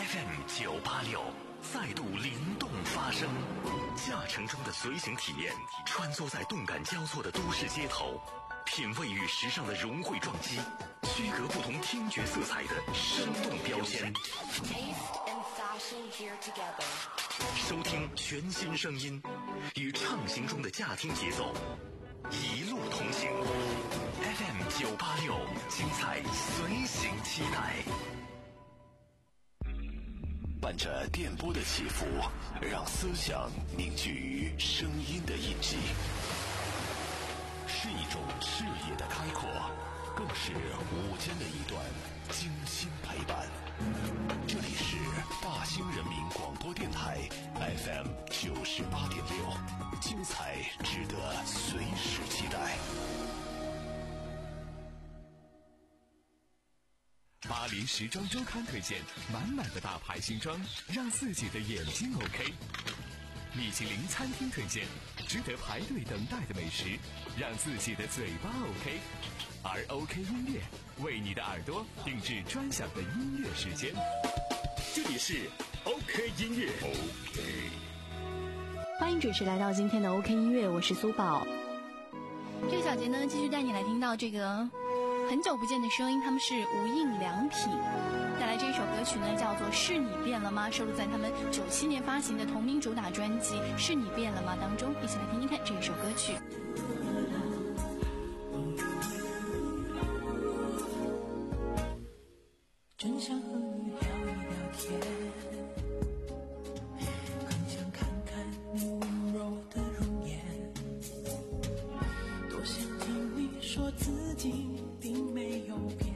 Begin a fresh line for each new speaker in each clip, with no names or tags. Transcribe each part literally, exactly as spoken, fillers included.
F M 九八六再度灵动发声，驾乘中的随行体验，穿梭在动感交错的都市街头，品味与时尚的融汇撞击，区隔不同听觉色彩的生动标签。收听全新声音，与畅行中的驾听节奏，一路同行。F M 九八六，精彩随行期待。伴着电波的起伏，让思想凝聚于声音的印记，是一种视野的开阔，更是午间的一段精心陪伴。这里是大兴人民广播电台 F M 九十八点六，精彩值得随时期待。
巴黎时装周刊推荐满满的大牌新装，让自己的眼睛 OK。米其林餐厅推荐值得排队等待的美食，让自己的嘴巴 OK。而 OK 音乐为你的耳朵定制专享的音乐时间。这里是 OK 音乐 OK。
欢迎准时来到今天的 OK 音乐，我是苏宝。
这个小节呢，继续带你来听到这个很久不见的声音，他们是无印良品带来这一首歌曲呢，叫做《是你变了吗》，收录在他们九七年发行的同名主打专辑《是你变了吗》当中。一起来听听看这一首歌曲。
真想和你聊一聊天，很想看看你温柔的容颜，多想听你说自己并没有变，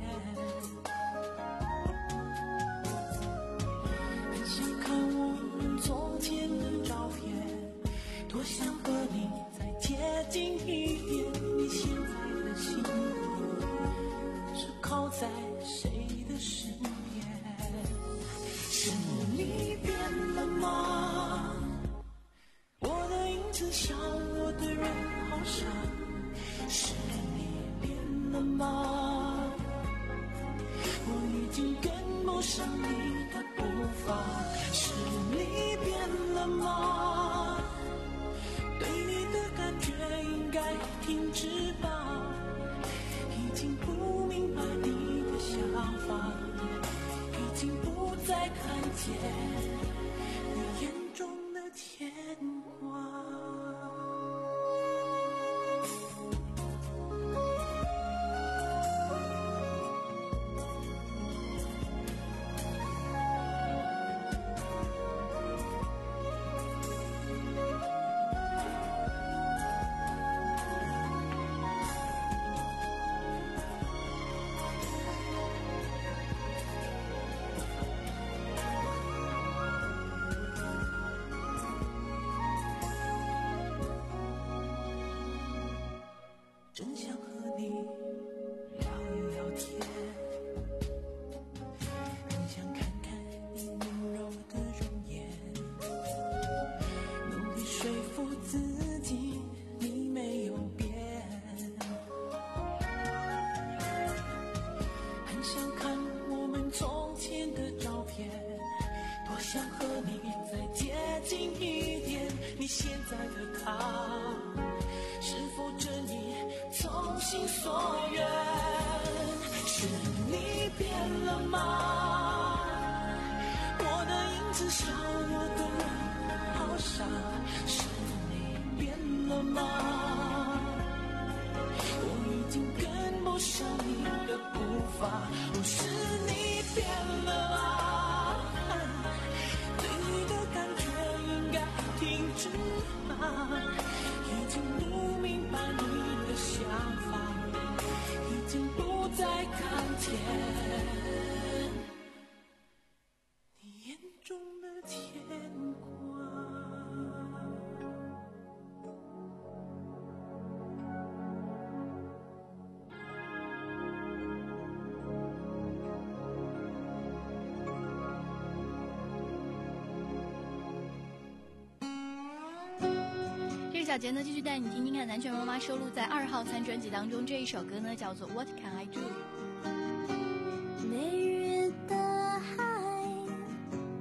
很想看我们从前的照片，多想和你再接近一点，你现在的心是靠在谁的身边？是你变了吗？我的影子像我的人好傻。是你变了吗？我已经跟不上你的步伐。是你变了吗？对你的感觉应该停止吧，已经不明白你的想法，已经不再看见你眼中的牵挂。你现在的他，是否真你从心所愿？是你变了吗？我的影子像我的人好傻。是你变了吗？我已经跟不上你的步伐。哦，是你变了啊，对你的感觉应该停止吧，已经不明白你的想法，已经不再看见你眼中的牵挂。
小杰呢，继续带你听听看南拳妈妈收录在二号餐专辑当中这一首歌呢，叫做 What Can I Do。
每日的海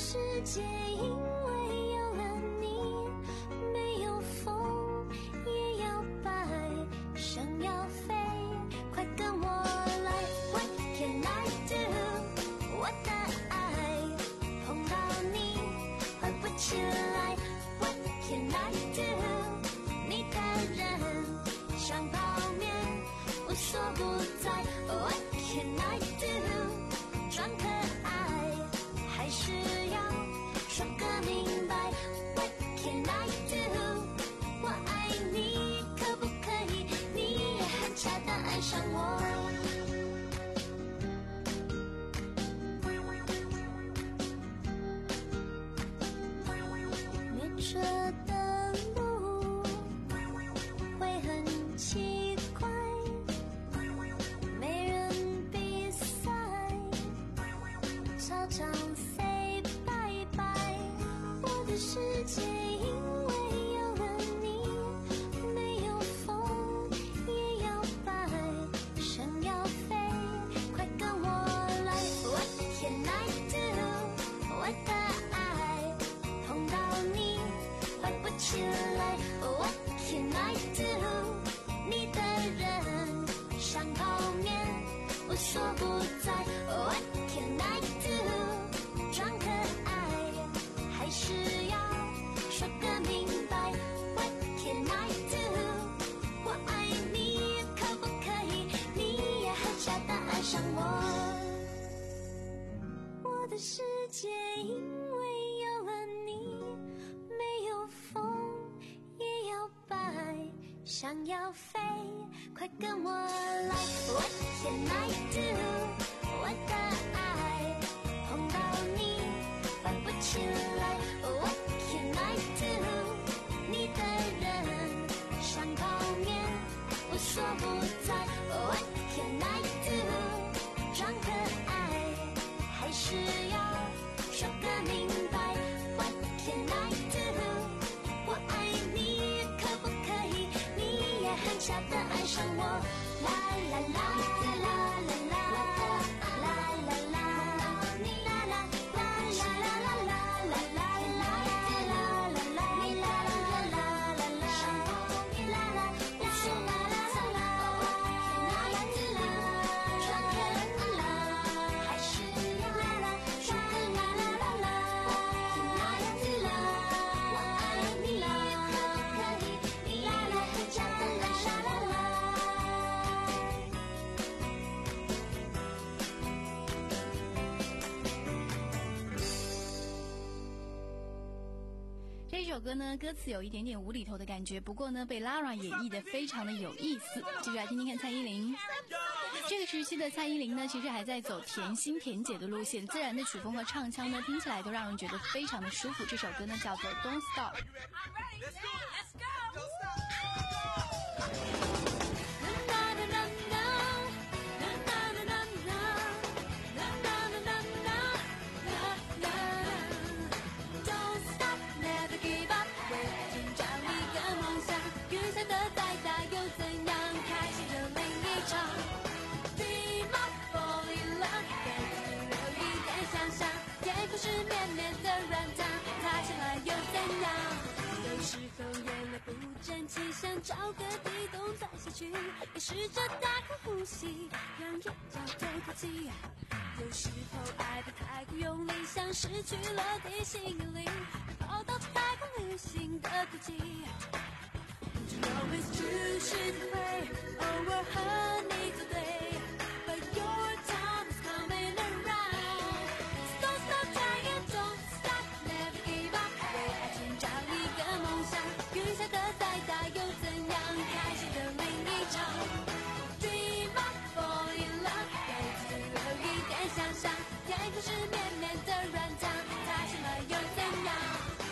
世界因为有了你，没有风也要摆，想要飞，快跟我来。 What can I do？ 我的爱碰到你回不起来。 What can I do？ 你的人像泡面无所不在。 What can I do？ 装可爱还是要说个明白。 What can I do？ 我爱你，可不可以你也很恰当爱上我。列车的路会很奇怪，没人比赛，操场 say 拜拜。我的世界因为有了你，没有风也要摆，想要飞，快跟我来。 What can I do？ 我的爱碰到你回不起来。 What can I do？ 你的人像泡面无所不在。 What can I do？ 装可爱还是要说个明白。 What can I do？ 我爱你，可不可以你也很恰当爱上我。我的世界因为有了你，没有风也要摆，想要飞，快跟我来。 What can I do？ 我的爱碰到你翻不起来。 What can I do？ 你的人像泡面无所不在。 What can I do？ 装可爱还是要说个明白。 What can I do？ 我爱你，可不可以你也很恰当爱上我。啦啦啦啦啦啦啦啦啦你啦啦啦啦啦啦啦啦啦啦啦啦啦你啦啦啦啦啦啦你啦啦啦啦啦啦啦装可爱还是要啦啦装可啦啦啦啦我爱你，可不可以你啦啦很恰当爱上我。
这首歌呢，歌词有一点点无厘头的感觉，不过呢，被 Lara 演绎的非常的有意思。继续来听听看蔡依林。这个时期的蔡依林呢，其实还在走甜心甜姐的路线，自然的曲风和唱腔呢，听起来都让人觉得非常的舒服。这首歌呢，叫做 Don't Stop。
想找个地洞钻下去，也试着大口呼吸，让眼角透透气。有时候爱得太过用力，像失去了地心引力，跑到太空旅行的轨迹。You know it's true， 是体会，偶尔和你作对。But your time is coming around， so don't stop trying， don't stop never give up， 为爱情找一个梦想，雨下的再大又怎样，开心的另一场。Dream up fall in love， 给自己留一点想象，天空是绵绵的软糖，踏上了又怎样？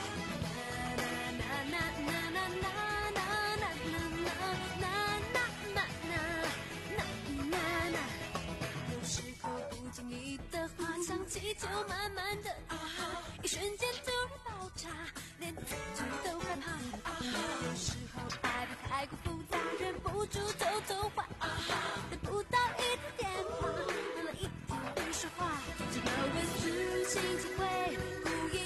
气球慢慢的融化，一瞬间突然爆炸，连自己都害怕。有时候爱得太过复杂，忍不住偷偷画，得不到一通电话，等了一天不说话。To know it's true， 心情会故意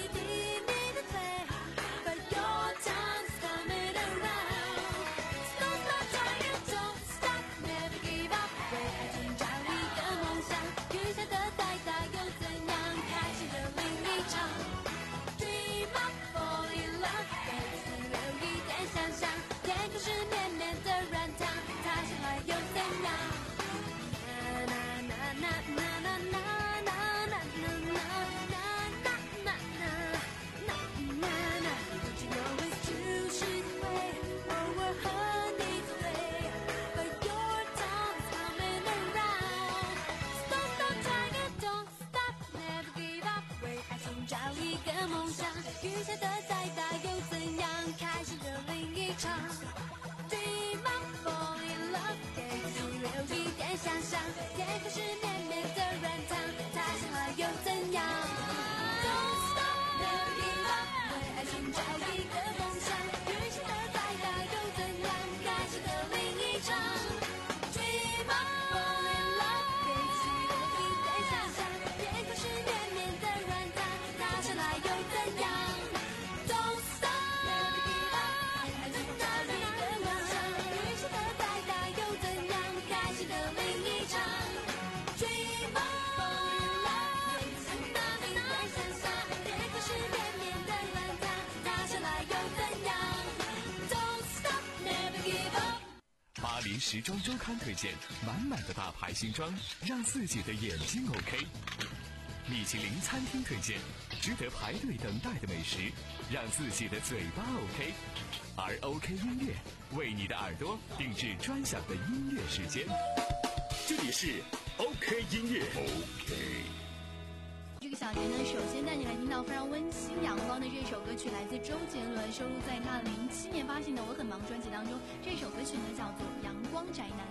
雨下的再大又怎样？开心的另一场。Dream of falling in love， 给自己留一点想象，天空是绵绵的软糖，塌下来又怎样 ？Don't stop, never give up， 为爱寻找一个梦想。雨下的再大又怎样？开心的另一场。Dream of falling in love， 给自己留一点想象，天空是绵绵的软糖，塌下来又怎样 ？Don't stop, never give up， 为爱寻找一个梦想。雨下的再大又怎样？开心的另一场。Dream of falling in love， 给自己留一点想象，天空是绵绵的软糖，塌下来又怎样 ？Don't stop, never give up。
巴黎时装周刊推荐满满的大牌新装，让自己的眼睛 OK。米其林餐厅推荐值得排队等待的美食，让自己的嘴巴 OK。而 OK 音乐为你的耳朵定制专享的音乐时间。
这里是 OK 音乐 OK。
这个小节呢，首先带你来听到非常温馨阳光的这首歌曲，来自周杰伦，收录在他零七年发行的《我很忙》专辑当中。这首歌曲呢叫做《阳光宅男》。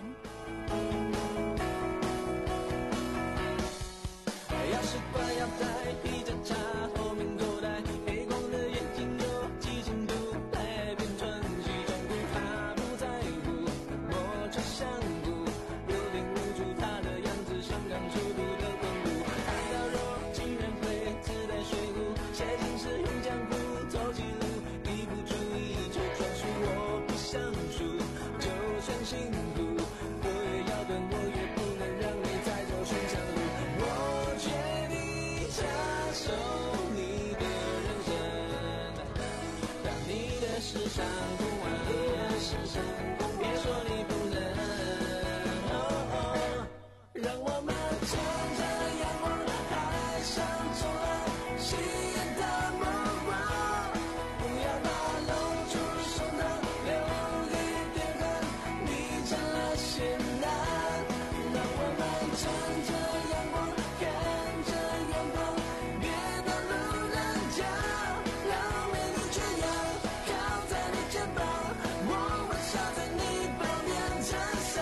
要习惯要在皮夹叉后面口袋，黑光的眼睛有几千度，来变成西装裤，他不在乎，我却想哭，有点无助，他的样子像刚出炉的温度，看到肉竟然会自带水壶，写信时用浆糊，走起路一不注意就撞树，我不想输，就算辛苦，路越遥短我越不能让你再走寻常路，我决定接受你的人生，让你的世上不完，别说你不能，哦哦，让我们乘着阳光，海上冲浪，吸引的目光，不要怕露出胸膛，留一点汗，你成了仙男，让我们乘着阳光，看着远方，别当路人甲，让美丽缺氧靠在你肩膀，我微笑在你旁边衬衫。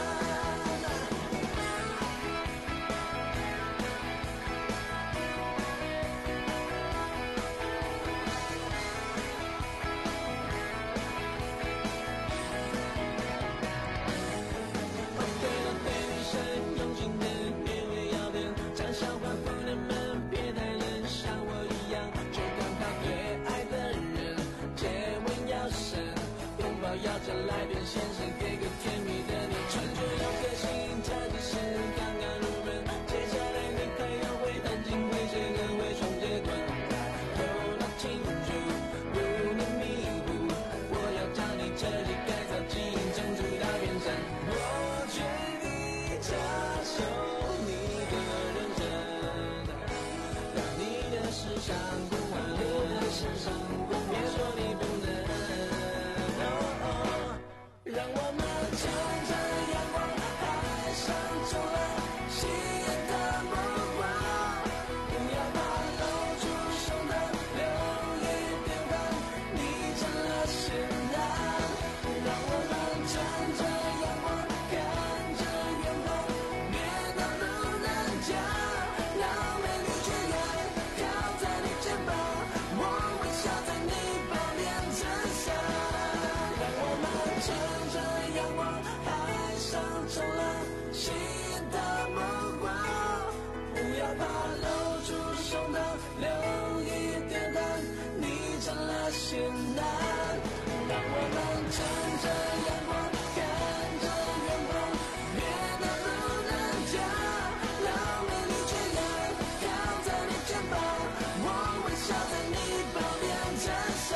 哦对了，对女生用心的别会要点，讲笑话姑娘们别太冷，像我一样就刚好对爱的人接吻要深，拥抱要再来点先生，给个甜蜜的你，穿着有个性，特技是刚刚入门，接下来你还要会弹琴，会写歌，会双截棍，头脑清楚，不能迷糊，我要将你彻底改造，基因种出大变身，我决定接受你的认真，让你的世上不完，别说你不能，哦哦，让我们乘着阳光，海上冲浪，吸引的目光，不要怕露出胸膛，留一点汗，你成了仙男，让我们乘着阳光，看着远方，别当路人甲，让美丽缺氧靠在你肩膀，我微笑在你旁边衬衫，让我们乘着阳光，海上冲浪，吸引的目光，不要怕露出胸膛，留一点汗，你成了仙男，让我们乘着阳光，看着远方，别当路人甲，让美丽缺氧靠在你肩膀，我微笑在你旁边衬衫。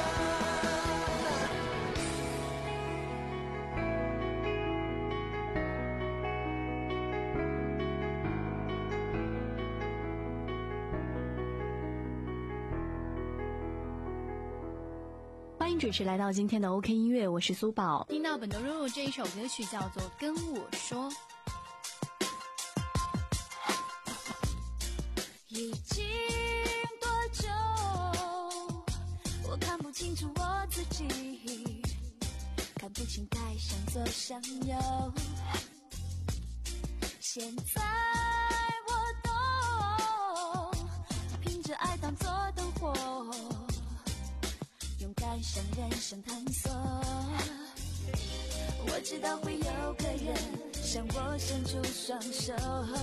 欢迎准时来到今天的 OK 音乐，我是苏宝。
听到本多肉肉这一首歌曲叫做《跟我说》。
已经多久看不清楚我自己，看不清该向左向右。现在我懂，凭着爱当作灯火，勇敢向人生探索。我知道会有个人向我伸出双手，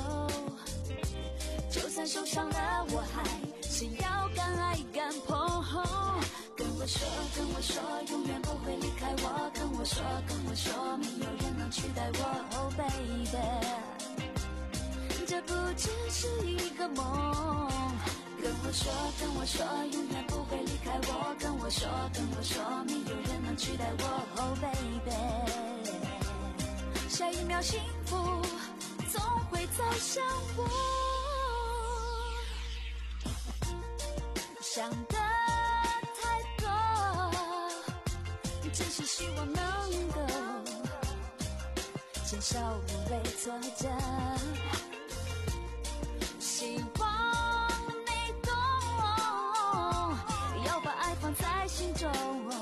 就算受伤了我还是要敢爱敢碰。跟我说跟我说永远不会离开我，跟我说跟我说没有人能取代我。Oh baby， 这不只是一个梦。跟我说跟我说永远不会离开我，跟我说跟我说没有人能取代我。Oh baby，下一秒幸福总会走向我，想的太多，只是希望能够减少无谓挫折，希望你懂，要把爱放在心中，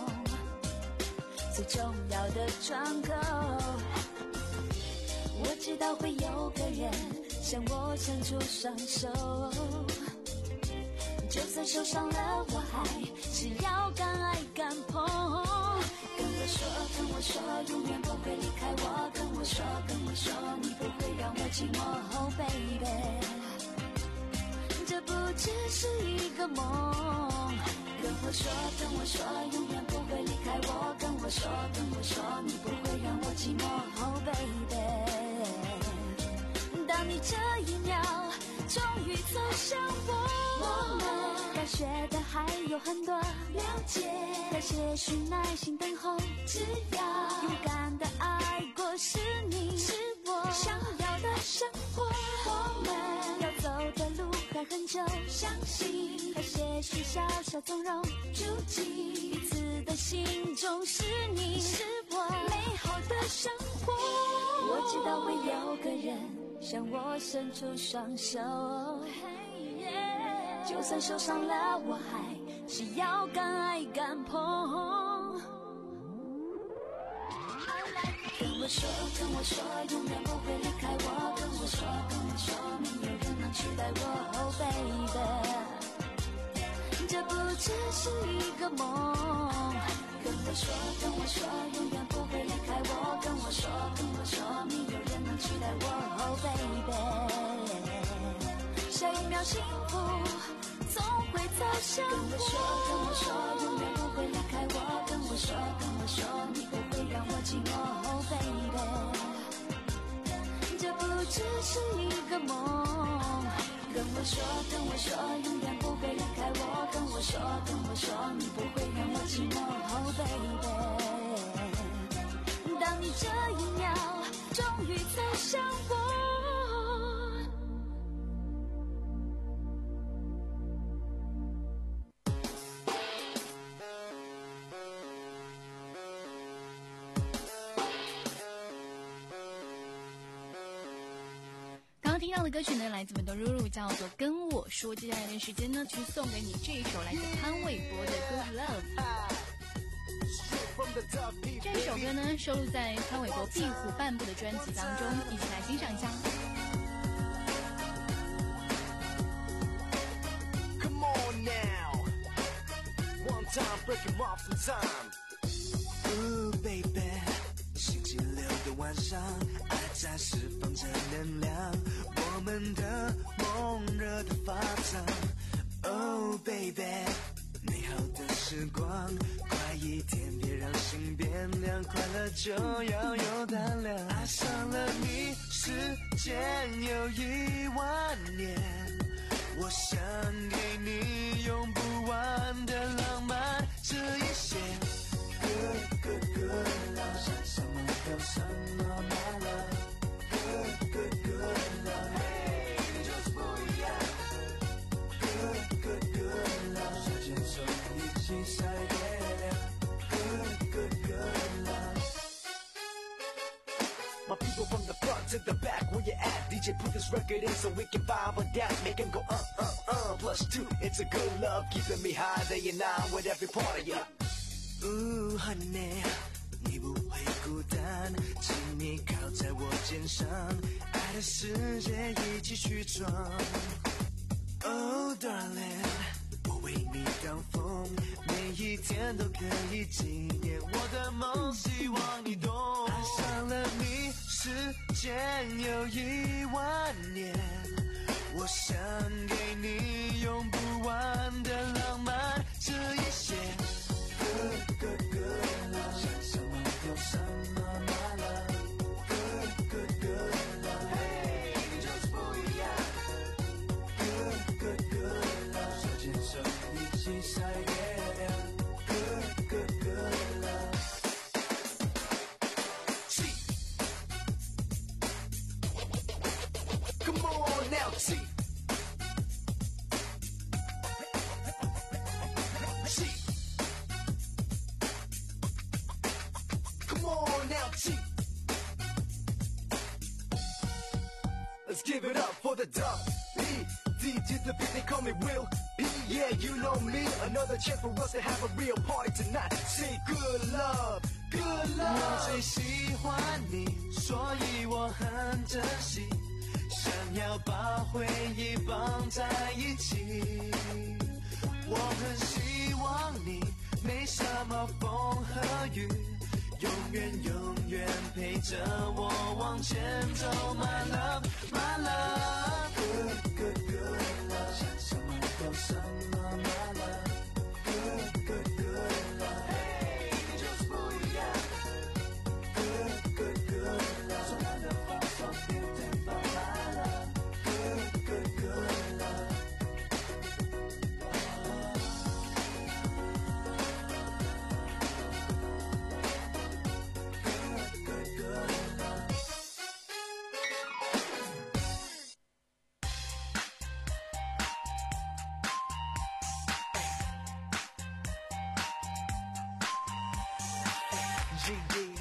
最重要的窗口。我知道会有个人向我伸出双手，就算受伤了我还是要敢爱敢碰。跟我说跟我说永远不会离开我，跟我说跟我说你不会让我寂寞。Oh baby， 这不只是一个梦。跟我说跟我说永远不会离开我，跟我说跟我说你不会让我寂寞。Oh baby，当你这一秒终于走向我，我们该学的还有很多，了解要些许耐心等候，只要勇敢的爱过，是你是我想要的生活。我们要走的路还很久，相信和些许小小纵容，住进彼此的心中，是你是我美好的生活。我知道会有个人向我伸出双手，就算受伤了我还是要敢爱敢碰。跟我说跟我说永远不会离开我，跟我说跟我说没有人能取代我。Oh baby， 这不只是一个梦。跟我说跟我说永远不会离开我，跟我说跟我说没有人能取代我。Oh baby， 下一秒幸福总会走向我。跟我说跟我说永远不会离开我，跟我说跟我说你不会让我寂寞。Oh baby， 这不只是一个梦。跟我说跟我说永远不会离开我，跟我说跟我说你不会让我寂寞。Oh baby， 当你这一秒终于走向我。
听到的歌曲呢，来自本多露露，叫做《跟我说》。接下来的时间呢，去送给你这一首来自潘玮柏的《Good Love》。这首歌呢，收录在潘玮柏《壁虎半步》的专辑当中，一起来欣赏一下。
Come on now, one time break him off some time. Ooh baby， 星期六的晚上，爱在释放着能量。我们的梦热的发烫 ，Oh baby， 美好的时光，快一点，别让心变凉，快乐就要有胆量。爱上了你，时间有一万年，我想给你用不完的浪漫，这一些 good good good love， 想什么有什么 my love，good good good love。Good, good love， 手牵手一起晒月亮。Good, good, good love。My people from the front to the back, where you at? D J put this record in so we can vibe on that, make 'em go uh uh uh. plus two, it's a good love keeping me high day and night with every part of you. Ooh, honey, 你不会孤单，请你靠在我肩上，爱的世界一起去闯。Oh darling， 我为你挡风，每一天都可以纪念我的梦，希望你懂。爱上了你，时间有一万年，我想给你用不完的浪漫，这一些。Good good good love， 想什么有什么 my love。Good good good love， 你就是不一样。Good good good love， 手牵手一起晒月亮。Good good good love。Come on now, T. T. Come on now, T. Let's give it up for the dub. E, D to the beat, they call me Will. P, yeah, you know me. Another chance for us to have a real party tonight. Say good love, good love. 我最喜欢你，所以我很珍惜。想要把回忆绑在一起，我很希望你没什么风和雨，永远永远陪着我往前走。My love, my love, good good good love， 想什么有什么 My love, good good good love， 嘿，你就是不一样。Good good good love， 说完的话说 beautiful my love。Good, good, good love. Good, good, good love. G D.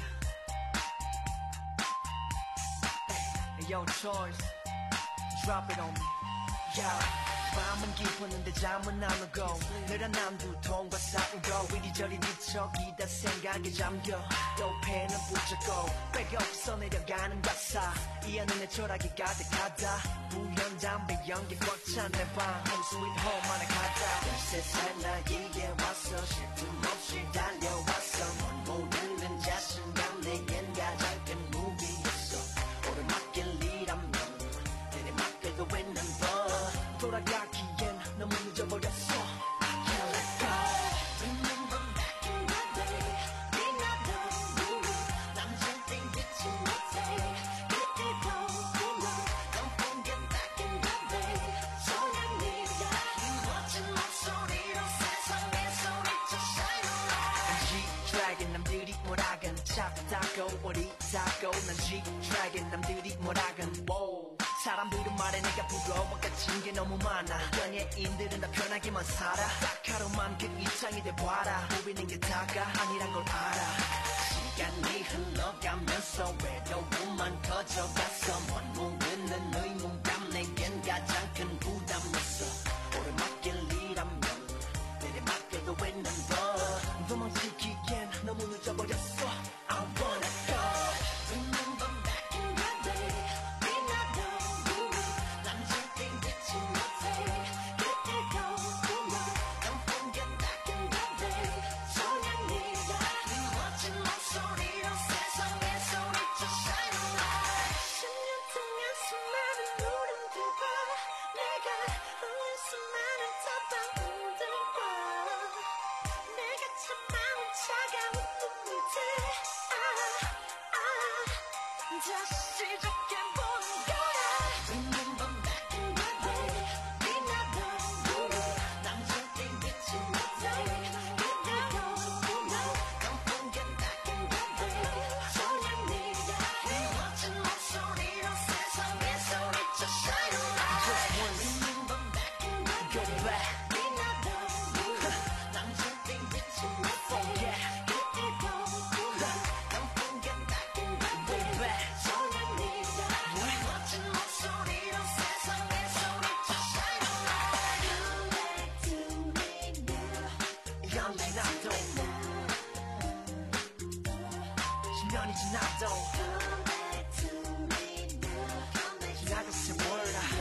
Hey, yo, Choice.Drop it on me, yeah. 밤은 깊었는데 잠은 안 오고 늘어난 두통과 싸우고 이리저리 뒤척이다 생각에 잠겨 또 펜은 붙잡고 빼곡서 내려가는 가사 이 안에 내 초락이 가득하다 부연 담배 연기 꽉 찬 내 방 Home sweet home 하나 가다 세상 나에게 왔어 쉴 틈 없이 달려왔어 넌 모르는 자신감 내겐 가장 큰 무기였어 오르막길이라면 내리막길도 있는 법 돌아가기엔 너무 늦어버렸어 Can't let go Remember back in the day 빛나던 눈을 난 절대 잊지 못해 그때도 그만 Don't forget back in the day 소년이가 힘멋진 목소리로 세상에 소리쳐 shine a light G-Dragon 남들이 뭐라건 작다고 어리다고 난 G-Dragon 남들이 뭐라건 wow 사람들은 말해 내가 부러워 갇힌 게 너무 많아 연예인들은 다 편하게만 살아 딱 하루만 그 입장이 돼봐라 보이는 게 다가 아니란 걸 알아 시간이 흘러가면서 외로움만 커져갔어 먼 모르는 의문감 내겐 가장 큰 부담이었어 오르막길이라면 내리막길도 있는 법 도망치기엔 너무 늦어버렸어 I wanna go Remember back in the day 빛나던 눈을 난 절대 잊지 못해 그때도 그만 Don't forget back in the day 소년이가 힘멋진 목소리로 세상에 소리쳐 shine a light 십 년 동안 수많은 노름들과 내가 动，心让你知那动。其他的是 word 啊，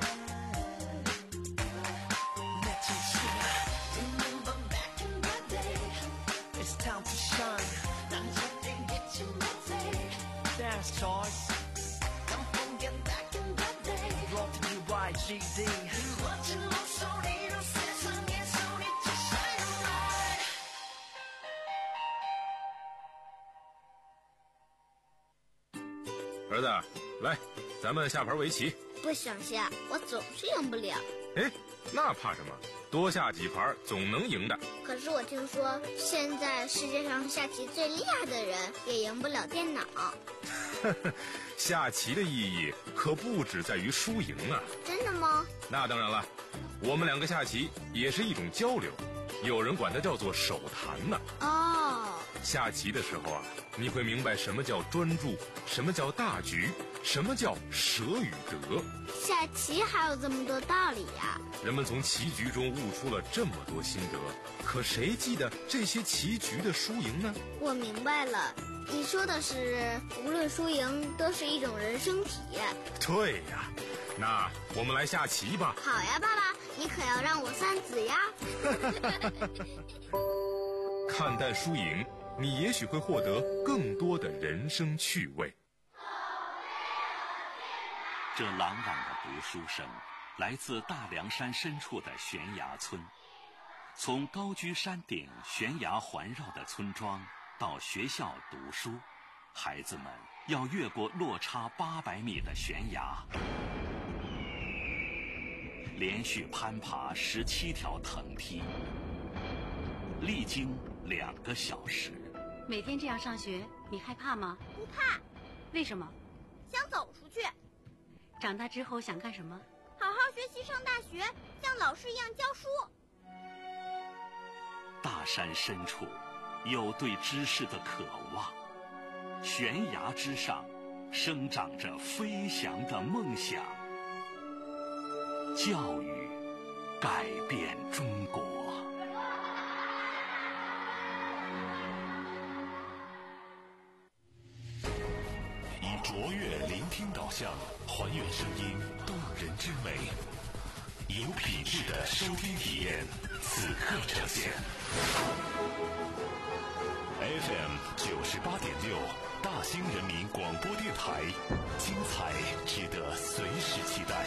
那真心啊。Remember back in the day, it's time to shine. I'm just gonna get you my day. Dance choice. Don't forget back in the day. Brought to you by G D. 握紧我手里，让世上年少你最 shine bright。
儿子，来，咱们下盘围棋。
不想下，我总是赢不了。
哎，那怕什么？多下几盘总能赢的。
可是我听说，现在世界上下棋最厉害的人也赢不了电脑。
下棋的意义可不只在于输赢啊。
真的吗？
那当然了，我们两个下棋也是一种交流，有人管它叫做手谈呢。
哦，
下棋的时候啊，你会明白什么叫专注，什么叫大局，什么叫舍与得。
下棋还有这么多道理呀！
人们从棋局中悟出了这么多心得，可谁记得这些棋局的输赢呢？
我明白了，你说的是无论输赢都是一种人生体验。
对呀，那我们来下棋吧。
好呀，爸爸，你可要让我三子呀。
看淡输赢，你也许会获得更多的人生趣味。
这朗朗的读书声来自大凉山深处的悬崖村。从高居山顶悬崖环绕的村庄到学校读书，孩子们要越过落差八百米的悬崖，连续攀爬十七条藤梯，历经两个小时。
每天这样上学，你害怕吗？
不怕。
为什么？
想走出去。
长大之后想干什么？
好好学习，上大学，像老师一样教书。
大山深处有对知识的渴望，悬崖之上生长着飞翔的梦想。教育改变中国。以卓越聆听导向，还原声音动人之美，有品质的收听体验，此刻呈现。F M 九十八点六，大兴人民广播电台，精彩值得随时期待。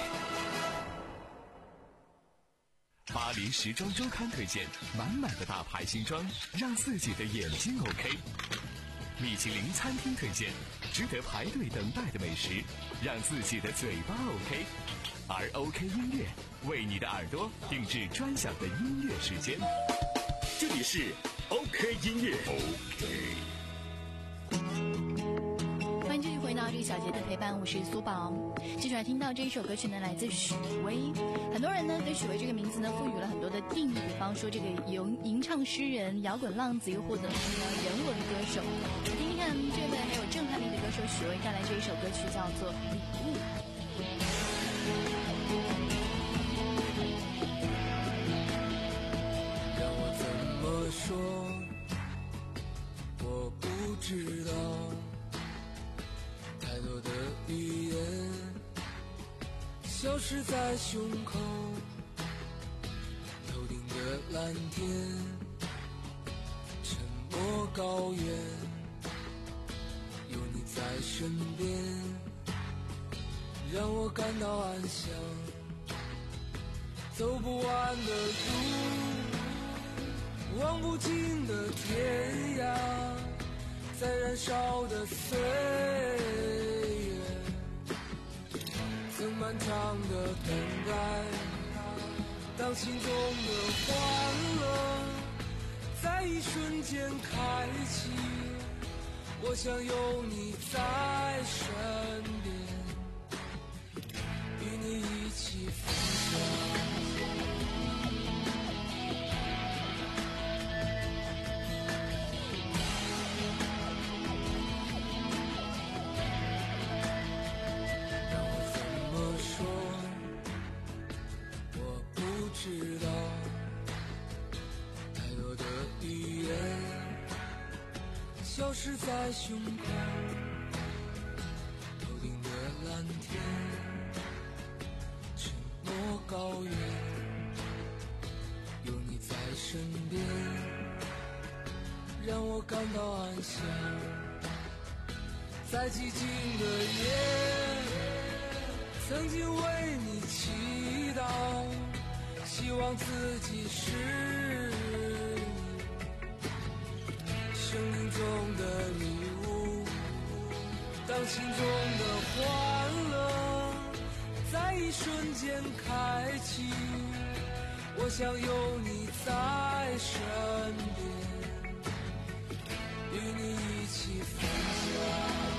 巴黎时装周刊推荐满满的大牌新装，让自己的眼睛 OK。米其林餐厅推荐值得排队等待的美食，让自己的嘴巴 OK。而 OK 音乐为你的耳朵定制专享的音乐时间。这里是 OK 音乐 OK。
欢迎继续回到这个小节的陪伴，我是苏宝。接下来听到这一首歌曲呢，来自许巍。很多人呢对许巍这个名字呢赋予了很多的定义，比方说这个吟吟唱诗人、摇滚浪子，又或者是呢人文歌手。听听看这位很有震撼力的歌手许巍带来这一首歌曲，叫做《礼物》。
让我怎么说？我不知道。太多的语言消失在胸口，头顶的蓝天，沉默高原，有你在身边，让我感到安详。走不完的路，望不尽的天涯，在燃烧的岁月，曾漫长的等待，当心中的欢乐在一瞬间开启，我想有你在身边，与你一起分享。知道太多的语
消失在胸口，头顶的蓝天，沉默高原，有你在身边，让我感到安详。在寂静的夜，曾经为你祈祷，希望自己是生命中的礼物，当心中的欢乐在一瞬间开启，我想有你在身边，与你一起分享。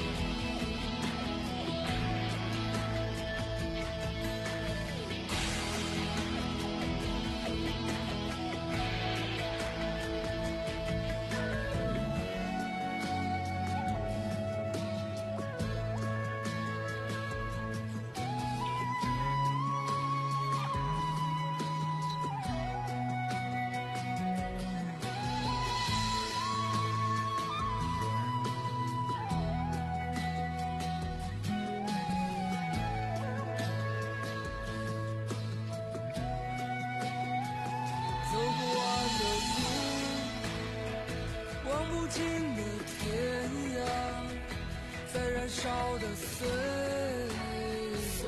烧的岁岁，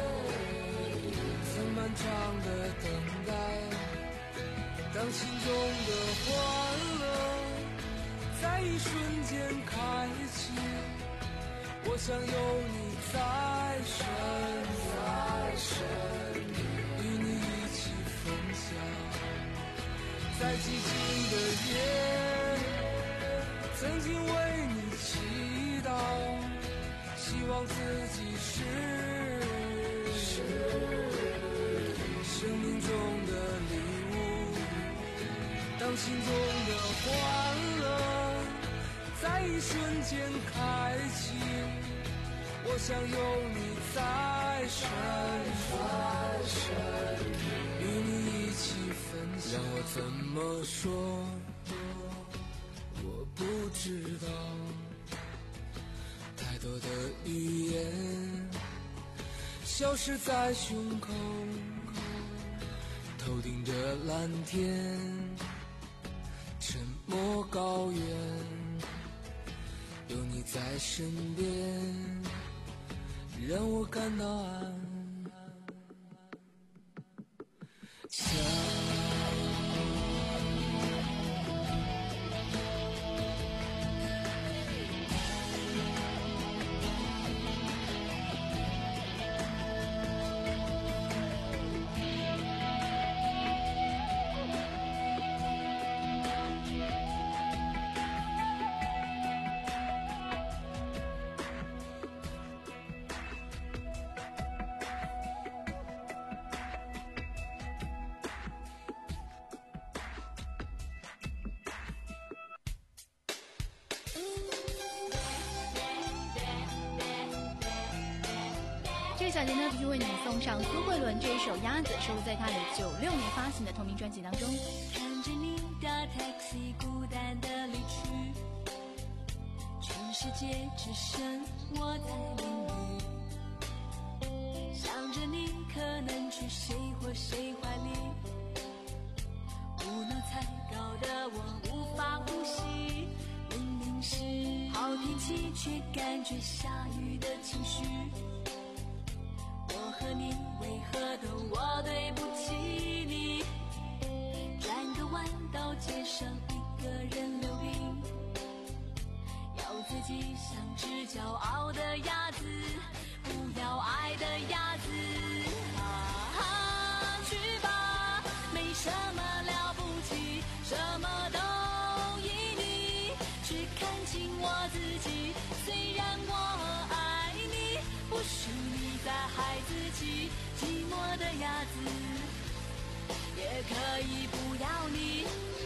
曾漫长的等待，当心中的欢乐在一瞬间开启，我想有你在身在身与你一起分享。在寂静的夜，曾经为你祈祷，希望自己是生命中的礼物，当心中的欢乐在一瞬间开启，我想有你在身与你一起分享。让我怎么说，我不知道，太多的语言消失在胸口，头顶着蓝天，沉默高原，有你在身边，让我感到安详。
这个小节呢，继续为你送上苏慧伦这一首《鸭子》，收录在她的九六年发行的同名专辑当中。
看着你的 taxi 孤单的离去，全世界只剩我在淋雨，想着你可能去谁或谁怀里，无脑才搞得我无法呼吸。明明是好天气，却感觉下雨的情绪。我和你为何都我对不起你？转个弯到街上一个人溜冰，要自己像只骄傲的鸭子，不要爱的鸭子。啊哈，去吧，没什么了不起，什么都依你，去看清我自己。虽然我爱你，不许你再害自己，寂寞的鸭子也可以不要你。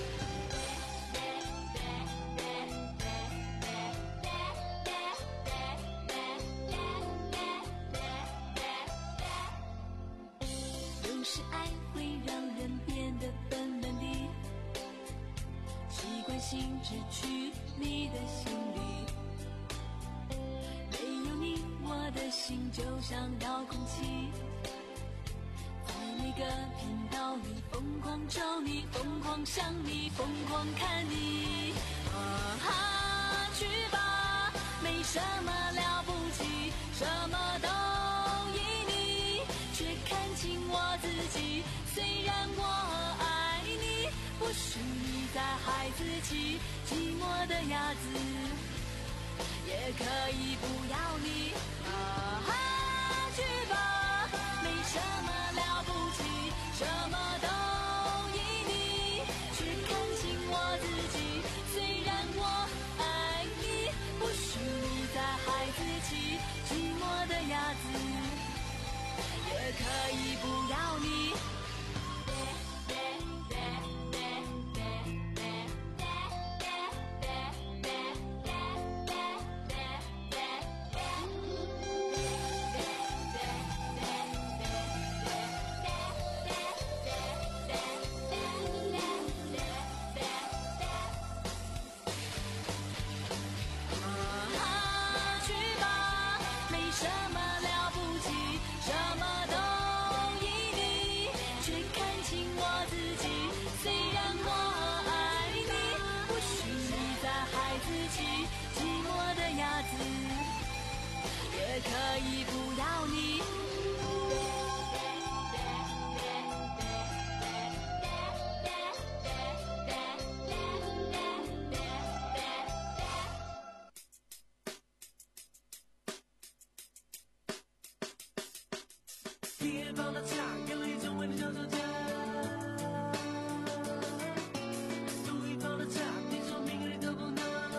有时爱会让人变得笨笨的，习惯心只去你的心里，没有你我的心就像遥控器，在每个频道里疯狂找你，疯狂想你，疯狂看你。啊哈，去吧，没什么了不起，什么都依你，却看清我自己。虽然我爱你，不是你在孩子气，寂寞的鸭子也可以不要你。啊哈，去吧，没什么了不起，什么都依你，却看清我自己。虽然我爱你，不是你在孩子气，寂寞的鸭子也可以不要你。可以不要你。
别帮他擦，有一种味道叫做家。注意帮他擦，听说每个人都不能。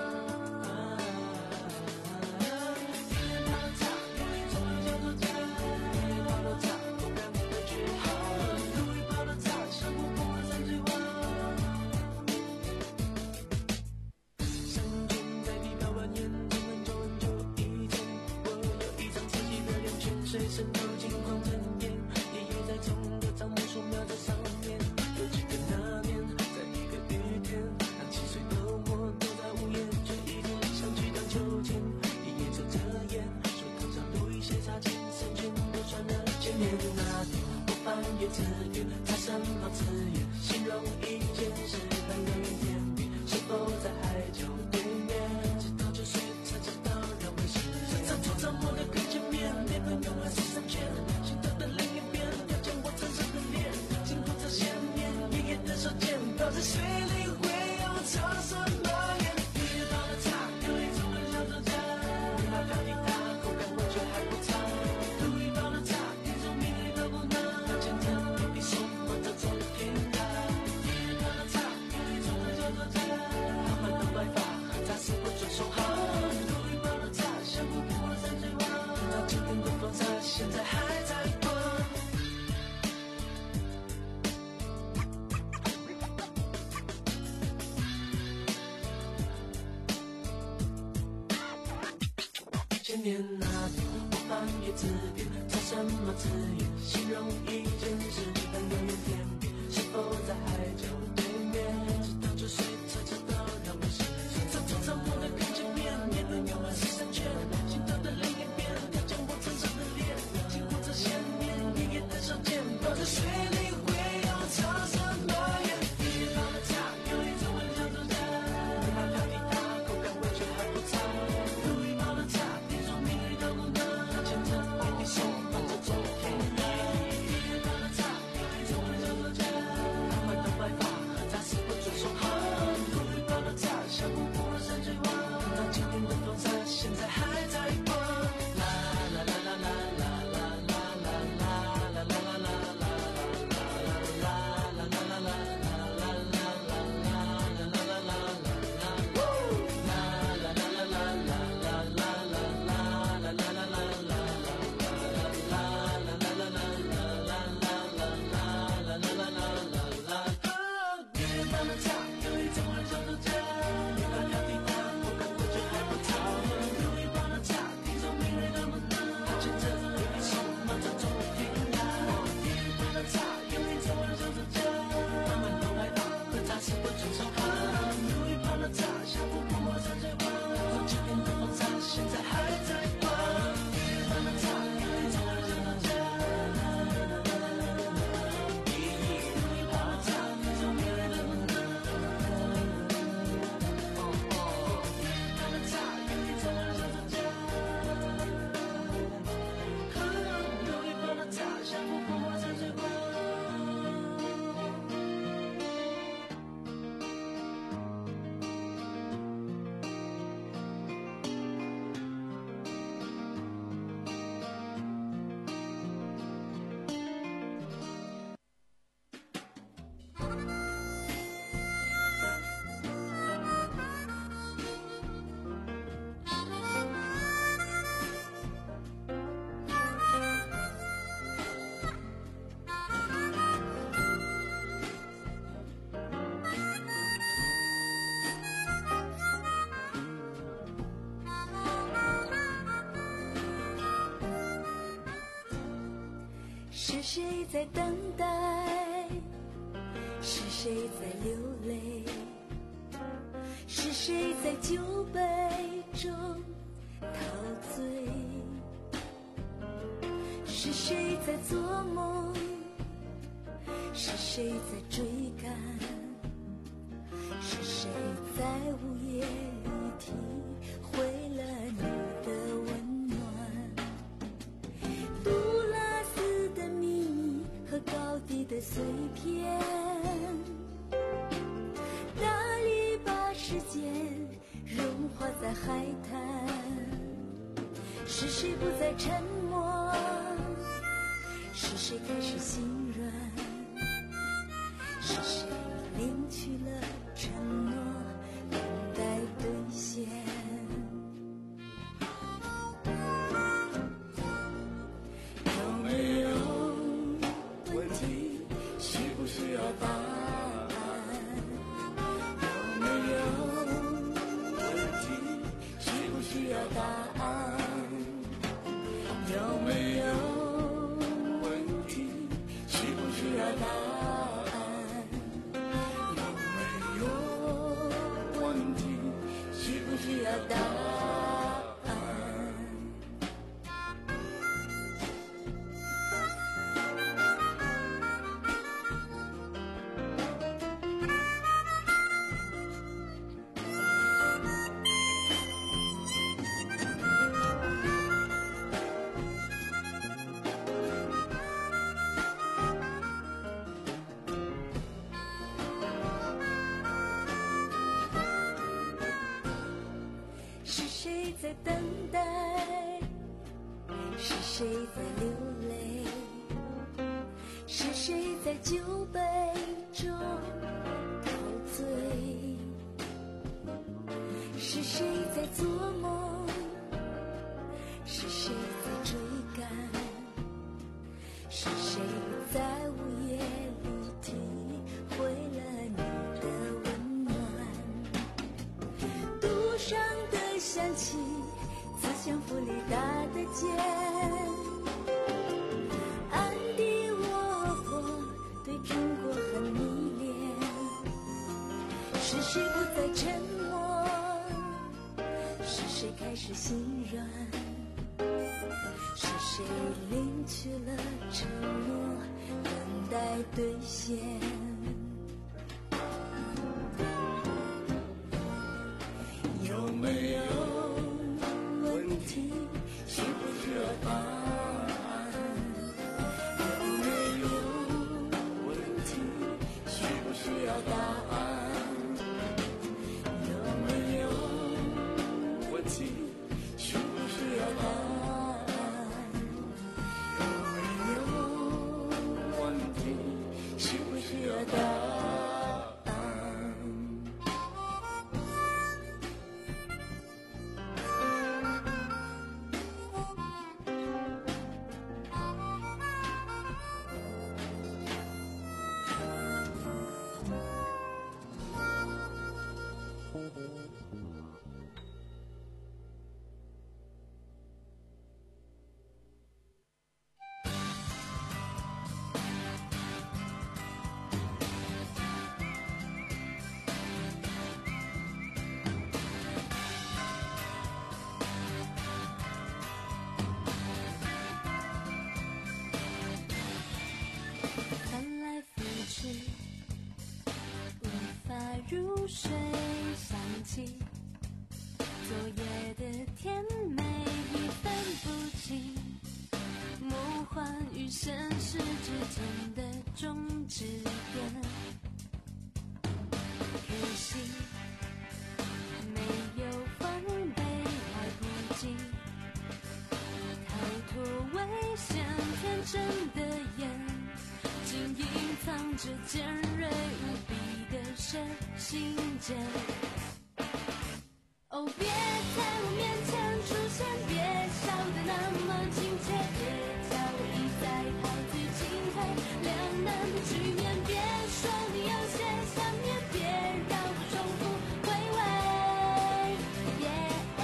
水深流进狂尘烟，爷爷在种的樟木树苗在上面。有几个那年，在一个雨天，当七岁的我躲在屋檐，却一直想去荡秋千。爷爷抽着烟，说头上路一些擦肩，身裙都穿了千年。那天我翻阅字典，擦身旁字眼，形容一件事很遥远天边，是否在海角对面？直到九岁才知道让我心碎。长出长我的跟前面，年轮永远是三圈，心跳的另一边，要将我真实的脸，经过这些年，爷爷的手剑，到这水里会有潮什么烟？别帮他擦，有一种味叫做家，你把它滴答，口感完全还不差。路易帮他擦，听说命里都不能，牵着你的手，望着走天涯。别帮他擦，有一种味叫做家，他们的白发，咋是不准说好？路易帮他擦，像不破了山水画，到今天的风沙，现在还在过。千年那天，我翻阅字典，查什么字眼，形容一件事很遥远天边，是否在海角对面？直到九岁才知道让我心碎。长出长我的跟前面，年轮永远是三圈，心跳的另一边，要将我真实的脸，经过这些年，爷爷的手剑，抱着水里会有潮什么烟？别帮他擦，有一种味叫做家，你把它滴答，口感完全还不差。路易帮他擦，听说命里都不能，牵着你的手，望着走天涯。别帮他擦，
在等待？是谁在流泪？是谁在酒杯中陶醉？是谁在做梦？是谁在追赶？是谁在午夜里体会了你的温暖？杜拉斯的秘密和高低的碎片，大力把时间融化在海滩。是谁不再沉默？是谁开始心软？是谁领取了承诺，等待兑现？有没有问题？需不需要答案？有没有问题？需不需要答案？有没有问题？需不需要答案？有没有问题？需不需要答案？是谁在等待？是谁在流泪？是谁在酒杯中陶醉？是谁在做梦？是谁在追赶？是谁在午夜里体会了你的温暖？路上的响起，自相弗里达的剑，安迪沃霍对中国很迷恋。是谁不再沉默？是谁开始心软？是谁领取了承诺，等待兑现？有没有问题？需不需要答案？有没有问题？需不需要答案？有没有问题？需不需要答案？有没有问题？需不需要答案？翻来覆去，无法入睡，想起昨夜的甜美，已分不清梦幻与现实之间的终止点。可惜没有防备，来不及逃脱危险，天真的眼竟隐藏着尖锐无比的神心剑。哦，别在我面前出现，别笑得那么亲切，别叫我一再逃避进退两难的局面，别说你有些想念，别让我重复回味。Yeah，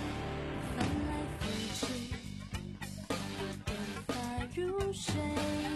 翻来覆去，无法入睡。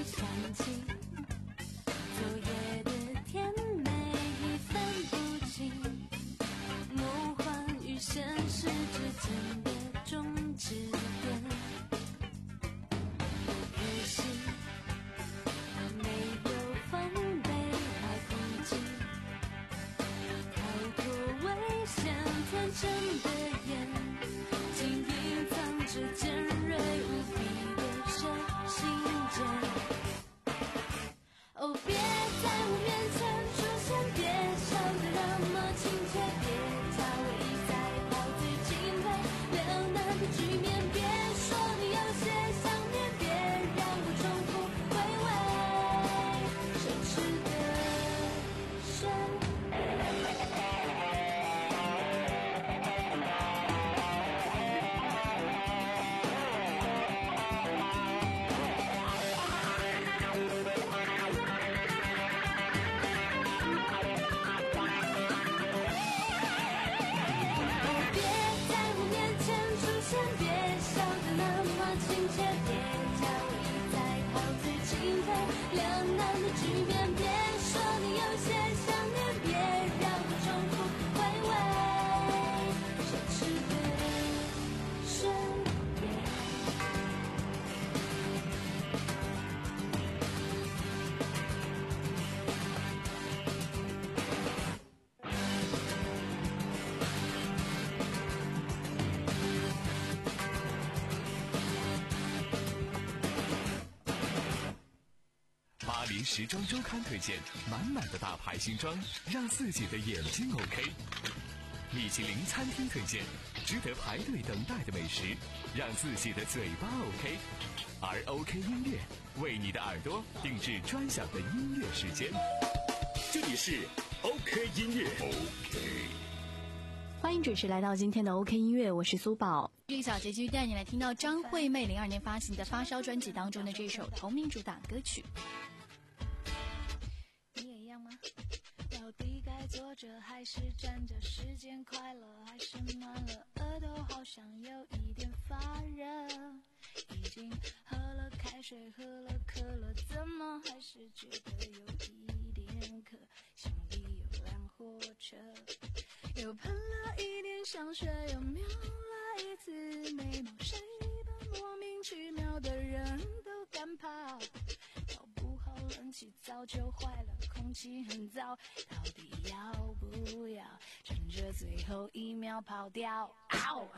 林时装周刊推荐满满的大牌新装，让自己的眼睛 OK。米其林餐厅推荐值得排队等待的美食，让自己的嘴巴 OK。而 OK 音乐为你的耳朵定制专享的音乐时间。
这里是 OK 音乐 OK。
欢迎准时来到今天的 OK 音乐，我是苏宝。
这个小节继续带你来听到张惠妹零二年发行的《发烧》专辑当中的这首同名主打歌曲。
你也一样吗？到底该坐着还是站着？时间快了还是慢了？额头好像有一点发热。已经喝了开水，喝了可乐，怎么还是觉得有一点渴？心里有辆火车，又喷了一点香水，又瞄了一次眉毛，谁把莫名其妙的人都赶跑？搞不好冷气早就坏了，空气很糟，到底要不要趁着最后一秒跑掉？嗷！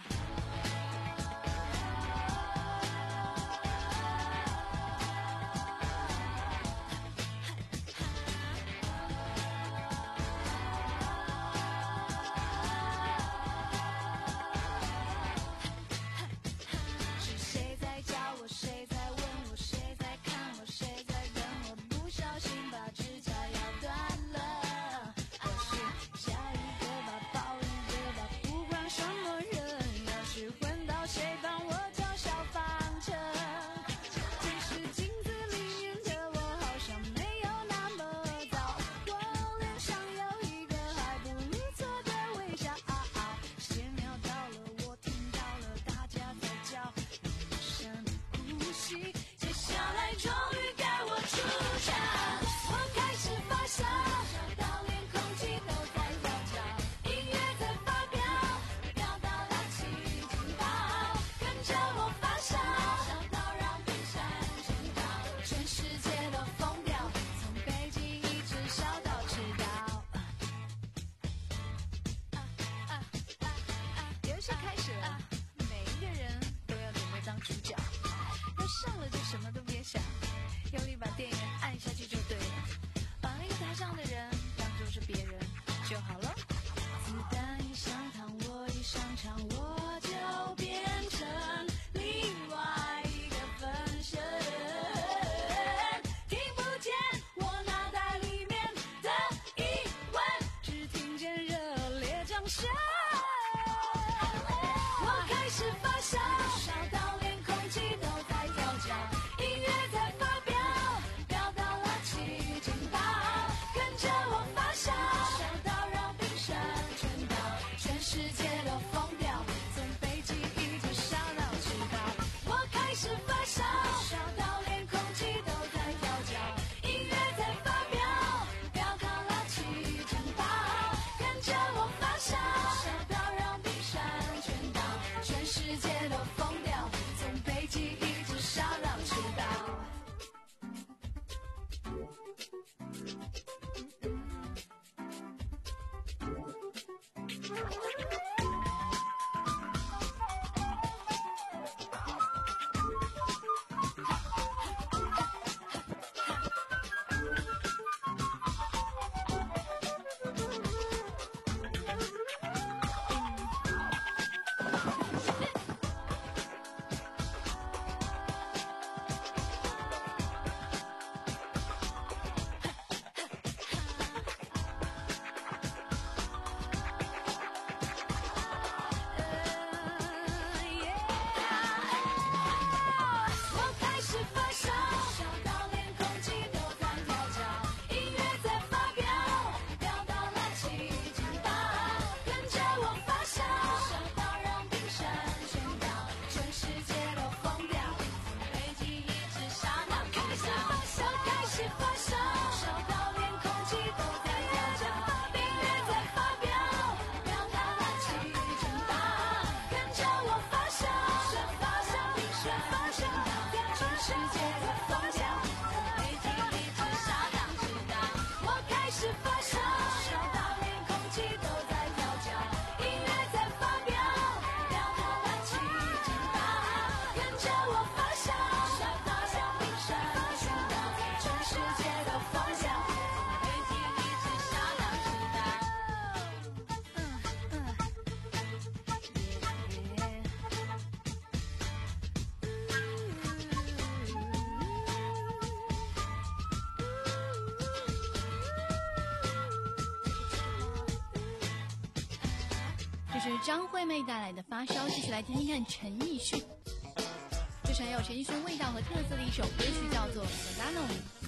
这是张惠妹带来的发烧，继续来听听看陈奕迅。这是很有陈奕迅味道和特色的一首歌曲，叫做《Solano》。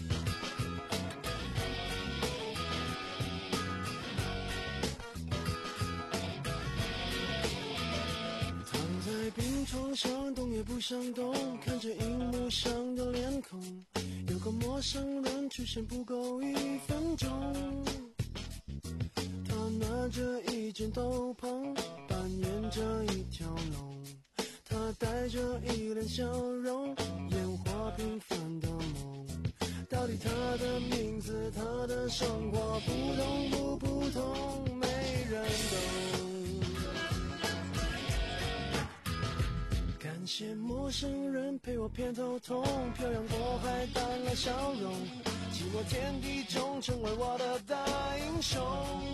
躺在病床上，动也不想动，看着荧幕上的脸孔，有个陌生人出现不够一分钟。他拿着一件斗篷，扮演着一条龙，他带着一脸笑容，演活平凡的梦。到底他的名字，他的生活普通不普通，没人懂。感谢陌生人陪我偏头痛，漂洋过海带来笑容，寂寞天地中成为我的大英雄。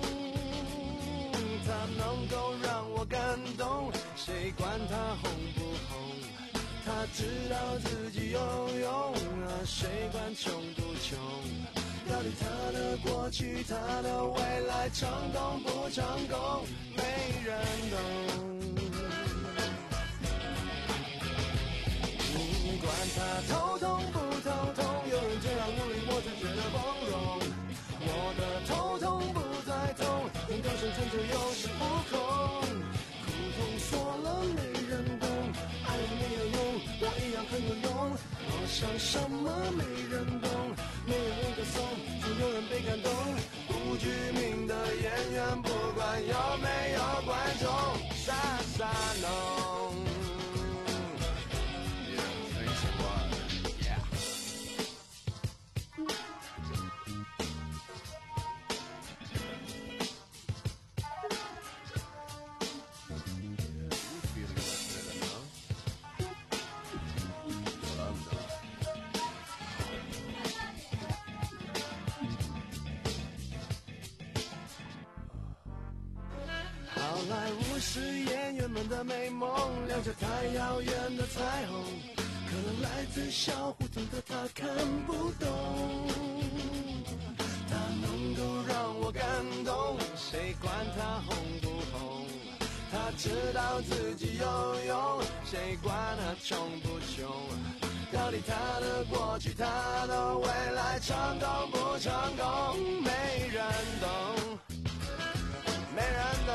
他能够让我感动，谁管他红不红？他知道自己有用啊，谁管穷不穷？到底他的过去，他的未来，成功不成功，没人懂。管他头痛不头痛，有人这样努力，我才觉得光荣。我的头痛不再痛，能够生存就有恃无恐。苦痛说了没人懂，爱人没有用，我一样很有用。我想什么没人懂，没有人歌颂，总有人被感动。不具名的演员，不管有没有观众，傻傻弄。好莱坞是演员们的美梦，亮着太遥远的彩虹，可能来自小胡同的他看不懂。他能够让我感动，谁管他红不红？他知道自己有用，谁管他穷不穷？到底他的过去，他的未来，成功不成功，没人懂，没人懂。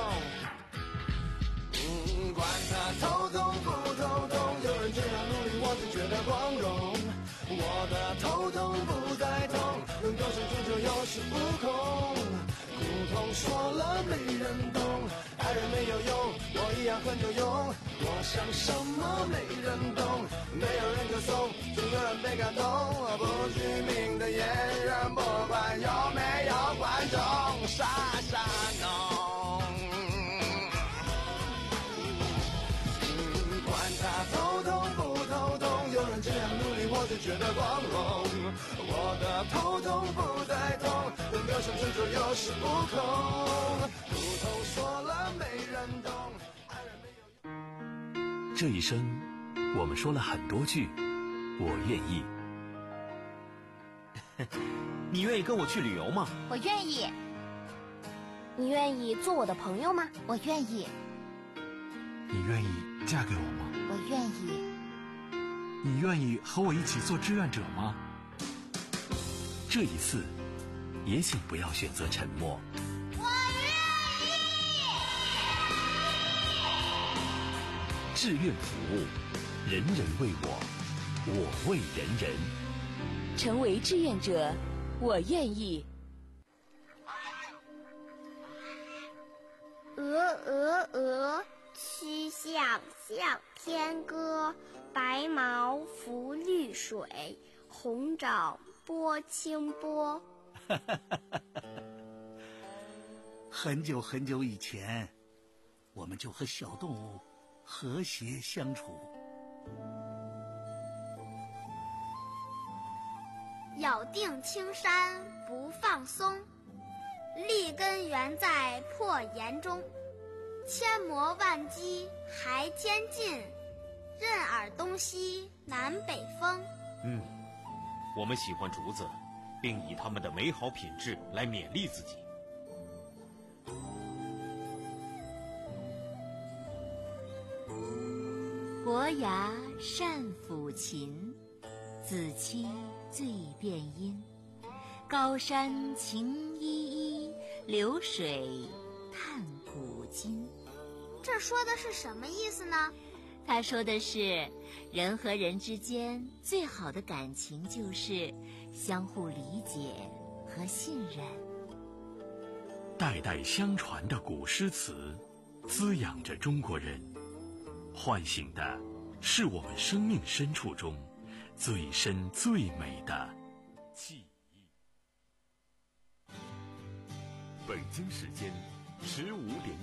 嗯，管他头痛不头痛，有人这样努力，我才觉得光荣。我的头痛不再痛，能够生存就有恃无恐。苦痛说了没人懂，爱人没有用，我一样很有用。我想什么没人懂，没有人歌颂，总有人被感动。不具名的演员，不管有没有观众，傻傻弄。管他头痛不头痛，有人这样努力，我就觉得光荣。我的头痛不再痛，能够生存就有恃无恐。苦痛说了没人懂，爱人没有。
这一生，我们说了很多句我愿意。
你愿意跟我去旅游吗？
我愿意。你愿意做我的朋友吗？我愿意。
你愿意嫁给我吗？
我愿意。
你愿意和我一起做志愿者吗？
这一次，也请不要选择沉默。
我愿意。
志愿服务，人人为我，我为人人。
成为志愿者，我愿意。
鹅鹅鹅，曲项向天歌。白毛浮绿水，红爪拨清波。
很久很久以前，我们就和小动物和谐相处。
咬定青山不放松，立根原在破岩中。千磨万击还坚劲，任尔东西南北风。
嗯，我们喜欢竹子，并以它们的美好品质来勉励自己。
伯牙善抚琴，子期最辩音。高山晴依依，流水探古今。
这说的是什么意思呢？
他说的是，人和人之间最好的感情就是相互理解和信任。
代代相传的古诗词，滋养着中国人，唤醒的是我们生命深处中最深最美的记忆。
北京时间十五点。